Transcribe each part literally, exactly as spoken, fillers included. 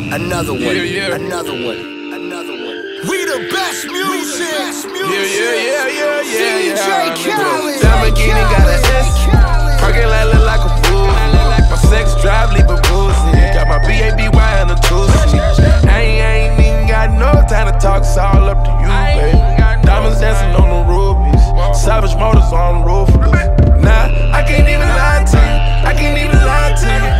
Another one. Yeah, yeah. Another one. Another one. We the best music. Yeah, yeah, yeah, yeah, yeah, D J yeah. Khaled. Lamborghini got an S. Parking lot look like a fool. My sex drive leave a pussy. Got my B A B Y and a Tuesday. I ain't, I ain't even got no time to talk. It's all up to you, baby. Diamonds dancing on the rubies. Savage motors on the roof. Nah, I can't even lie to you. I can't even lie to you.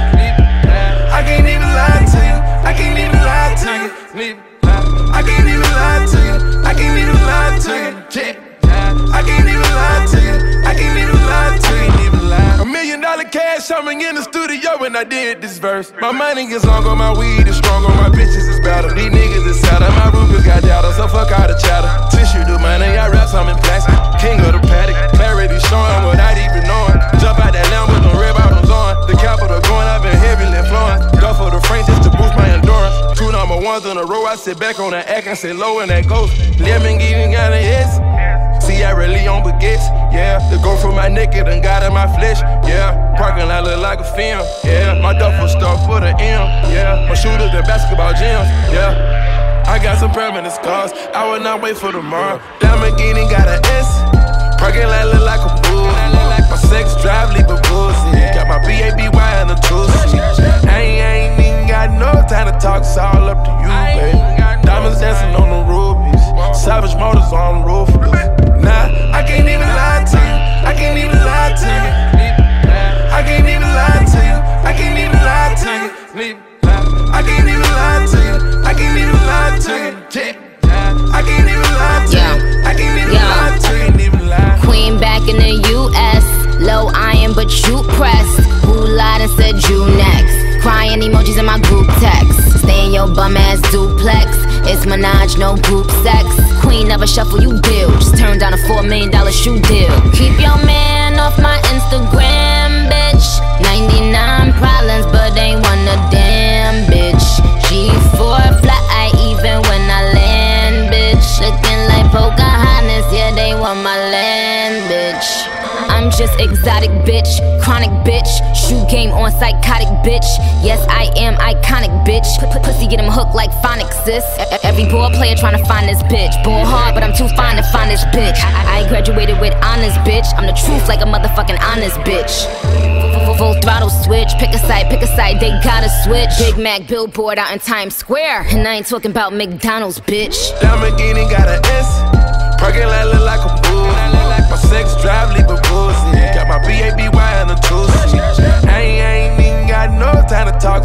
I can't even lie to you. I can't even lie to you. I can't even lie to you. I can't even lie to you. I can't even lie to you. I can't even lie to you. A million dollar cash on me in the studio when I did this verse. My money is long on my weed is strong on my bitches is better. These niggas is sadder. My Rubens got data, so fuck all the chatter. Tissue do money, I rap some in plastic. King of the paddock, clarity showing without even knowing. Jump out that lamb with no red bottoms on. The capital going, I've been heavily influenced. Go for the French just to boost my endurance. Two number ones in a row, I sit back on that act and sit low in that ghost. Lemon got an S. See, I really on baguettes, yeah. The go from my naked and got in my flesh, yeah. Parking lot look like a film, yeah. My duffel stuff for the M, yeah. My shooters in basketball gyms, yeah. I got some permanent scars, I will not wait for tomorrow. Lamborghini got an S. Parking lot look like a bull. My sex drive leave a pussy. Got my B A B Y and a Tuesday. I ain't, I ain't even got no time to talk. It's all up to you, baby. Diamonds dancing on the rubies. Savage motors on the roof. Nah, I can't even lie to you. I can't even lie to you. I can't even lie to you. I can't even lie to you. I can't even lie to you. I can't even lie to you. I can't even lie to you. I can't even lie to you. Queen back in the U S Low iron, but you pressed. Who lied and said you next? Crying emojis in my group text. Stay in your bum ass duplex. It's Minaj, no group sex. Queen never shuffle, you deal. Just turned down a four million dollar shoe deal. Keep your man off my Instagram, bitch. ninety-nine problems, but ain't one a damn bitch. G four fly even when I land, bitch. Looking like Pocahontas, yeah, they want my land, bitch. I'm just exotic, bitch, chronic, bitch. Shoe game on psychotic, bitch. Yes, I am iconic, bitch. P Pussy get him hooked like phonics, sis. Every ball player trying to find this bitch. Ball hard, but I'm too fine to find this bitch. I, I graduated with honors, bitch. I'm the truth like a motherfucking honest bitch. Full throttle switch, pick a side, pick a side, they gotta switch. Big Mac billboard out in Times Square, and I ain't talking about McDonald's, bitch. Lamborghini got an S. Parking lot look like a bull. My sex drive leave a pussy. Got my B A B Y and a Tuesday. I ain't, I ain't even got no time to talk.